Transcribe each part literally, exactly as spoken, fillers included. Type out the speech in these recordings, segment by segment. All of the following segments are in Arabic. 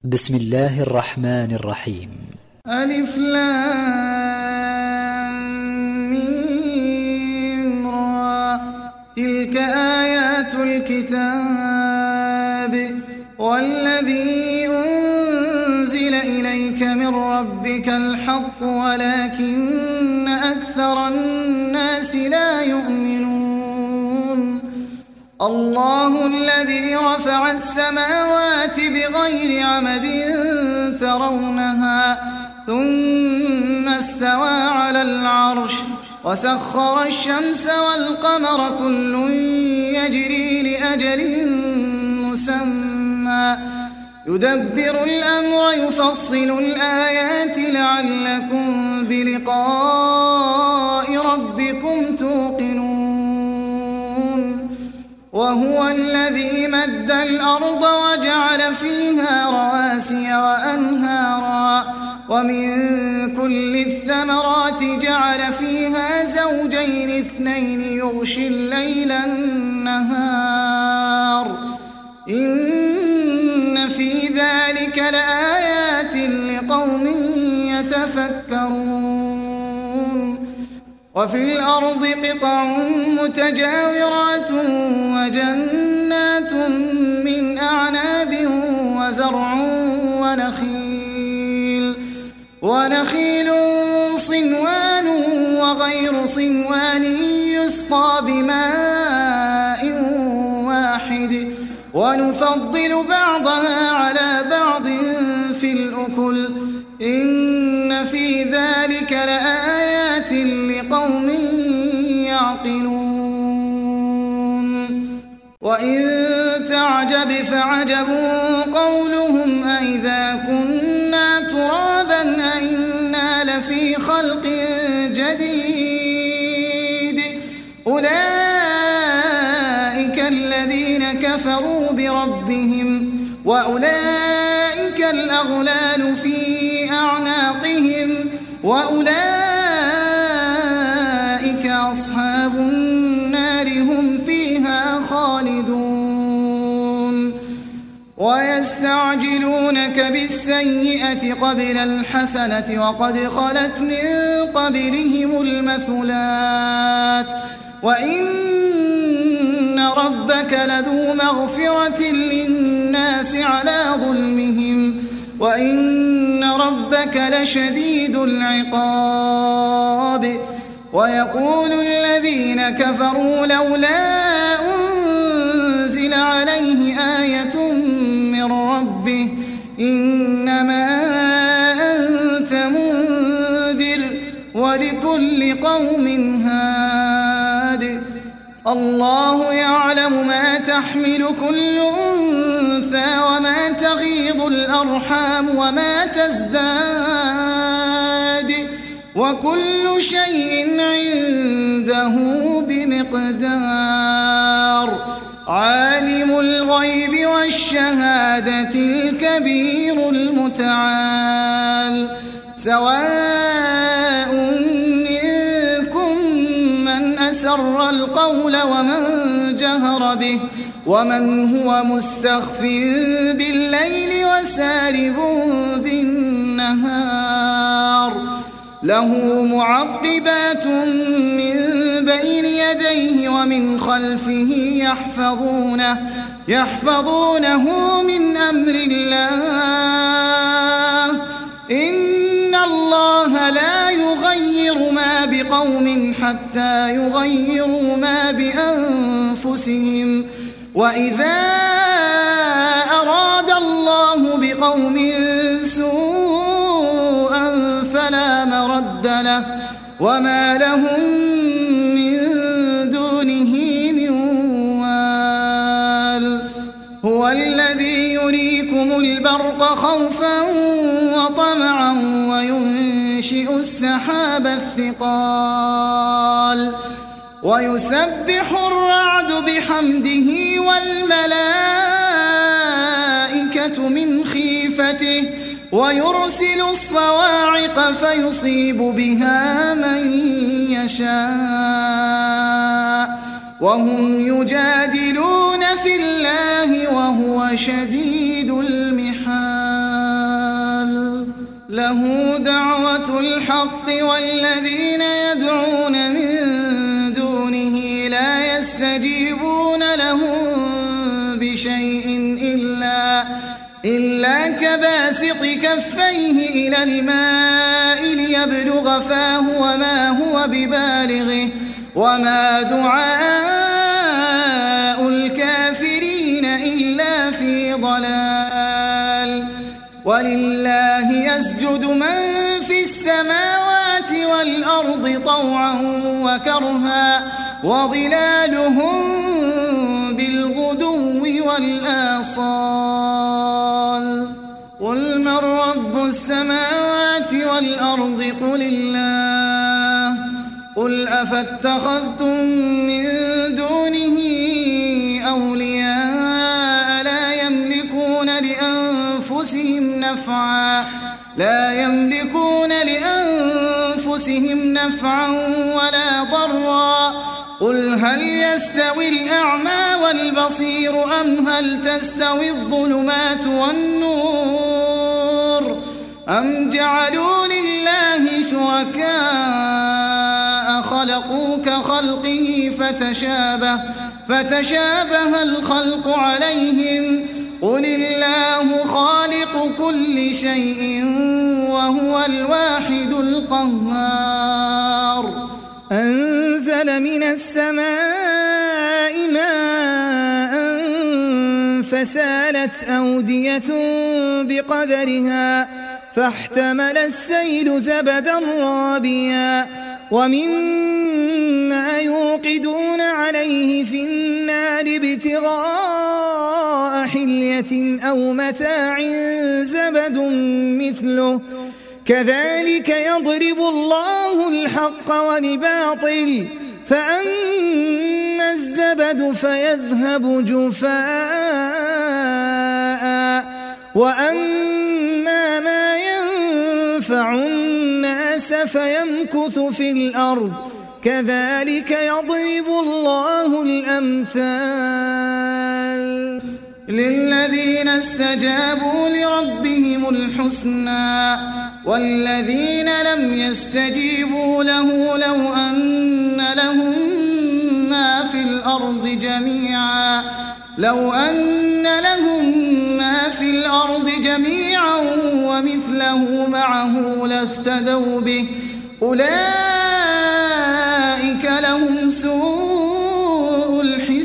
بسم الله الرحمن الرحيم. ألف لام ميم را. تلك آيات الكتاب والذي أنزل إليك من ربك الحق ولكن أكثر الناس لا يؤمنون. الله الذي رفع السماوات بغير عمد ترونها ثم استوى على العرش وسخر الشمس والقمر كل يجري لأجل مسمى يدبر الأمر يفصل الآيات لعلكم بلقاء ربكم توقنون. وهو الذي مد الأرض وجعل فيها رواسي وأنهارا ومن كل الثمرات جعل فيها زوجين اثنين يغشي الليل النهار إن في ذلك لآيات لقوم يتفكرون. وفي الأرض قطع متجاورات وجنات من أعناب وزرع ونخيل ونخيل صنوان وغير صنوان يسقى بماء واحد ونفضل بعضها على بعض في الأكل إن في ذلك لآيات لقوم يعقلون. وإن تعجب فعجب قولهم أئذا كنا ترابا أئنا لفي خلق جديد أولئك الذين كفروا بربهم وأولئك الأغلال في أعناقهم وأولئك أصحاب النار هم فيها خالدون. ويستعجلونك بالسيئة قبل الحسنة وقد خلت من قبلهم المثلات وإن ربك لذو مغفرة للناس على ظلمهم وإن ربك لشديد العقاب. ويقول الذين كفروا لولا أنزل عليه آية من ربه إنما أنت منذر ولكل قوم هاد. الله يعلم ما تحمل كل أنثى وما تغيض الأرحام وما تزداد وكل شيء عنده بمقدار. عالم الغيب والشهادة الكبير المتعال. سواء منكم من أسر القول ومن جهر به ومن هو مستخف بالليل وسارب بالنهار له معقبات من بين يديه ومن خلفه يحفظونه يحفظونه من أمر الله إن الله لا يغير ما بقوم حتى يغيروا ما بأنفسهم وإذا أراد الله بقوم سوءا فلا مرد له وما لهم من دونه من وال. هو الذي يريكم البرق خوفا وطمعا وينشئ السحاب الثقال ويسبح الرعد بحمده والملائكة من خيفته ويرسل الصواعق فيصيب بها من يشاء وهم يجادلون في الله وهو شديد المحال. له دعوة الحق والذين يدعون من دونه لا يستجيبون لهم بشيء إلا, إلا كباسط كفيه إلى الماء ليبلغ فاه وما هو ببالغه وما دعاء الكافرين إلا في ضلال. ولله يسجد من في السماوات والأرض طوعا وكرها وظلالهم بالغدو والآصال. قل من رب السماوات والأرض قل الله. قل أفاتخذتم من دونه أولياء لا يملكون لأنفسهم نفعا لا يملكون لأنفسهم نفعا ولا ضرا. قل هل يستوي الأعمى والبصير أم هل تستوي الظلمات والنور أم جعلوا لله شركاء خلقوا كخلقه فتشابه, فتشابه الخلق عليهم. قل الله خالق كل شيء وهو الواحد القهار. أنزل من السماء ماء فسالت أودية بقدرها فاحتمل السيل زبدا رابيا ومما يوقدون عليه في النار ابتغاء حلية أو متاع زبد مثله كذلك يضرب الله الحق والباطل فأما الزبد فيذهب جفاء وأما ما ينفع الناس فيمكث في الأرض كذلك يضرب الله الأمثال. للذين استجابوا لربهم الحسنى والذين لم يستجيبوا له لو أن لهم ما في الأرض جميعا لو أن لهم ما في الأرض جميعا ومثله معه لافتدوا به أولئك لهم سوء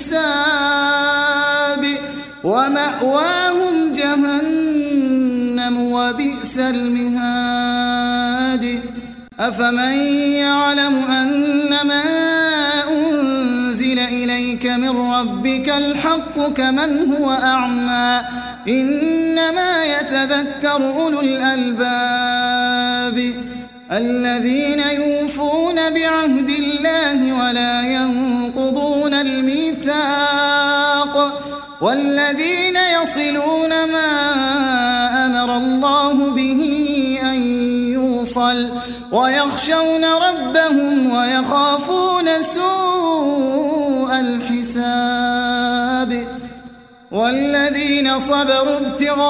الحساب ومأواهم جهنم وبئس المهاد. أفمن يعلم أنما أنزل إليك من ربك الحق كمن هو أعمى إنما يتذكر أولو الألباب الذين يوفون بعهد الله ولا ينقضون الميثاق والذين يصلون ما أمر الله به أن يوصل ويخشون ربهم ويخافون سوء الحساب. والذين صبروا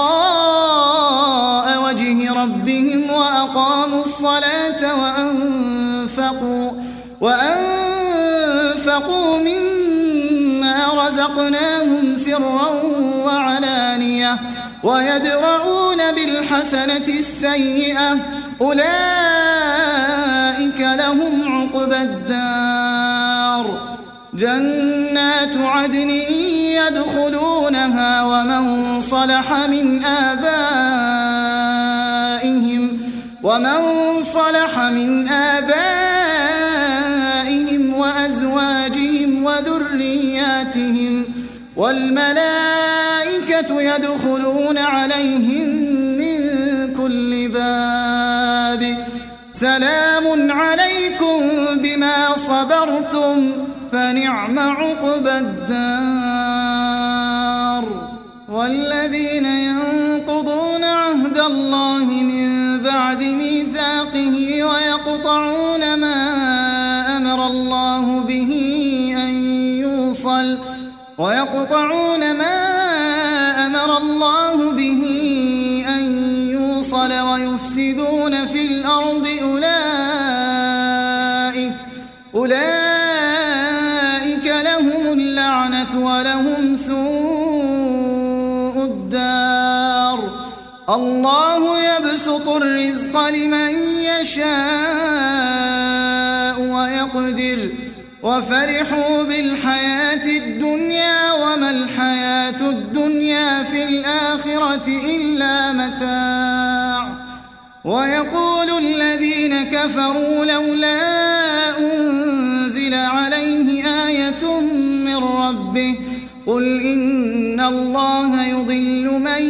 ابتغاء وجه ربهم وأقاموا الصلاة وأنفقوا, وأنفقوا مما رزقناهم سرا وعلانية ويدرؤون بالحسنة السيئة أولئك لهم عقبى الدار جنات عدن يدخلونها ومن صلح من آبائهم ومن صلح من آبائهم وأزواجهم وذرياتهم والملائكة يدخلون عليهم من كل باب سلام عليكم بما صبرتم فنعم عقبى الدار. والذين ينقضون عهد الله من بعد ميثاقه ويقطعون ما أمر الله به أن يوصل ويقطعون ما أمر الله به أن يوصل المرصل ويفسدون في الأرض أولئك, أولئك لهم اللعنة ولهم سوء الدار. الله يبسط الرزق لمن يشاء ويقدر وفرحوا بالحياة الدنيا وما الحياة الدنيا في الآخرة إلا متاع. ويقول الذين كفروا لولا أنزل عليه آية من ربه قل إن الله يضل من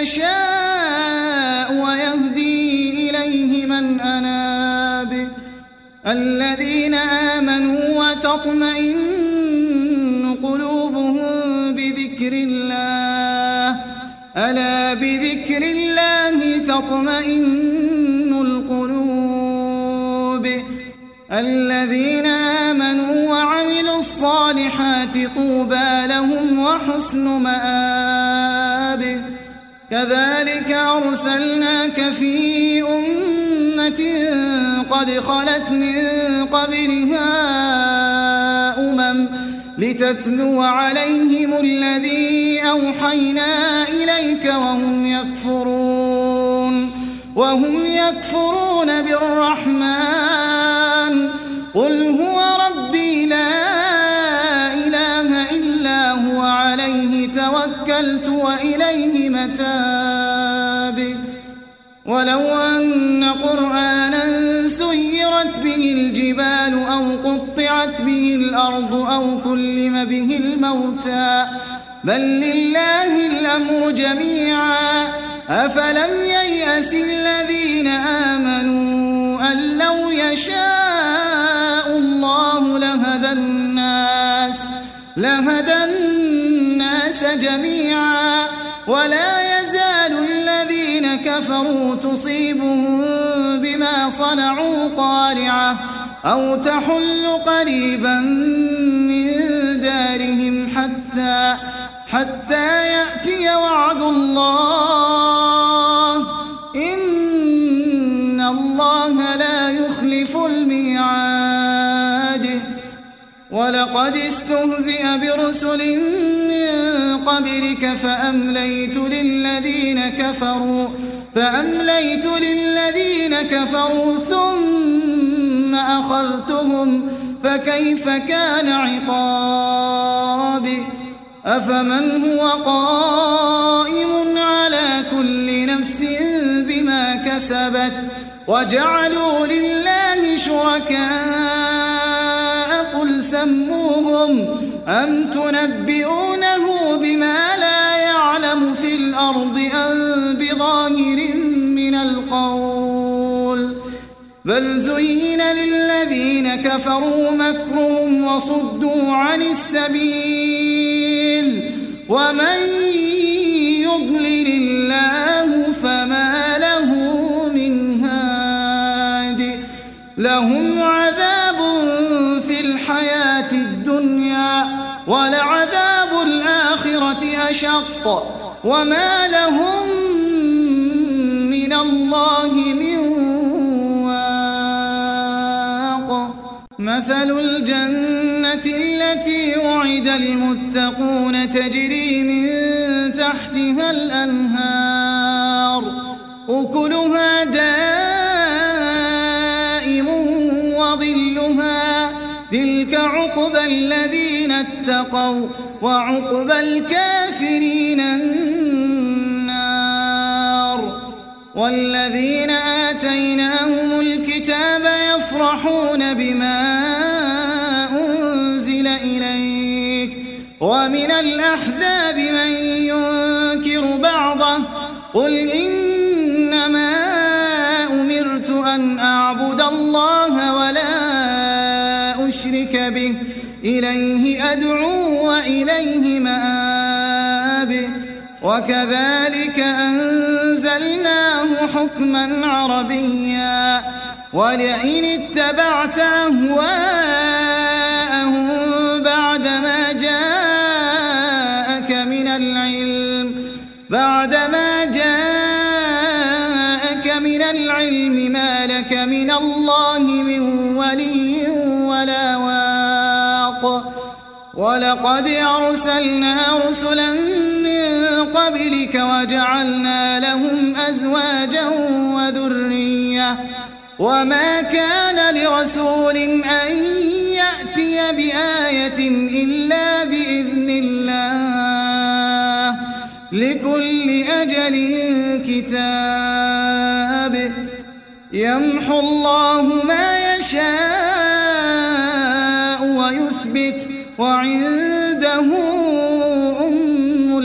يشاء ويهدي إليه من أناب. الذين آمنوا وتطمئن قلوبهم بذكر الله ألا بذكر الله تطمئن القلوب. الذين آمنوا وعملوا الصالحات طوبى لهم وحسن مآب. كذلك أرسلناك في أمة قد خلت من قبلها أمم لتتلو عليهم الذي أوحينا إليك وهم يكفرون وهم يكفرون بالرحمن قل هو ربي لا إله إلا هو عليه توكلت وإليه متاب. ولو أن قرآنا سيرت به الجبال أو قطعت به الأرض أو كلم به الموتى بل لله الأمر جميعا أفلم ييأس الذين آمنوا أن لو يشاء الله لهدى الناس لهدى الناس جميعا ولا يزال الذين كفروا تصيبهم بما صنعوا قارعة أو تحل قريبا من دارهم حتى حتى يأتي وعد الله إن الله لا يخلف الميعاد. ولقد استهزئ برسل من قبلك فأمليت للذين كفروا فأمليت للذين كفروا ثم أخذتهم فكيف كان عقابي. أفمن هو قائم على كل نفس بما كسبت وجعلوا لله شركاء قل سموهم أم تنبئونه بما لا يعلم في الأرض أم بظاهر من القول بل زين للذين كفروا مكرهم وصدوا عن السبيل ومن يضلل الله فما له من هاد. لهم عذاب في الحياة الدنيا ولعذاب الآخرة أشق وما لهم من الله من واق. مثل الجنة التي وعد المتقون تجري من تحتها الأنهار أكلها دائم وظلها تلك عقبى الذين اتقوا وعقبى الكافرين النار. والذين آتيناهم الكتاب يفرحون بما أنزل إليك ومن الأحزاب من ينكر بعضه قل إنما أمرت أن أعبد الله ولا أشرك به إليه أدعو وإليه مآب. وكذلك أنزلناه حكما عربيا ولئن اتبعت أهواءهم بعدما جاءك من العلم بعدما جاءك من العلم ما لك من الله من ولي ولا واق ولقد أرسلنا رسلا من قبلك وجعلنا لهم أزواجا وذرية وما كان لرسول أن يأتي بآية إلا بإذن الله لكل أجل كتاب يمحو الله ما يشاء ويثبت وعنده أم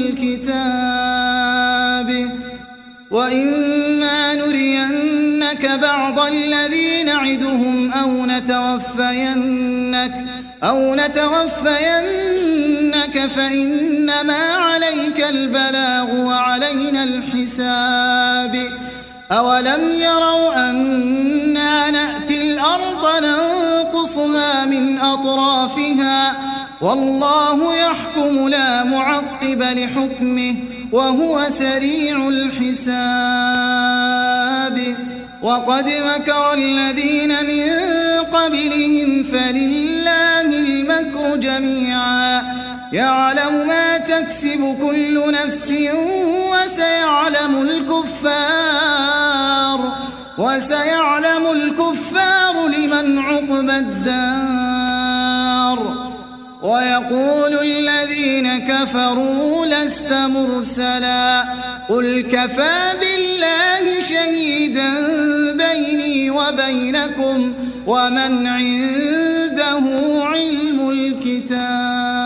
الكتاب وإما نرينك بعض الذي نعدهم أو نتوفينك أو نتوفينك فإنما عليك البلاغ وعلينا الحساب أولم يروا أنا نأتي الأرض ننقصها من أطرافها والله يحكم لا معقب لحكمه وهو سريع الحساب وقد مكر الذين من قبلهم فلله المكر جميعا يعلم ما تكسب كل نفس وسيعلم الكفار وسيعلم الكفار لمن عقبى الدار ويقول الذين كفروا لست مرسلا قل كفى بالله شهيدا بيني وبينكم ومن عنده علم الكتاب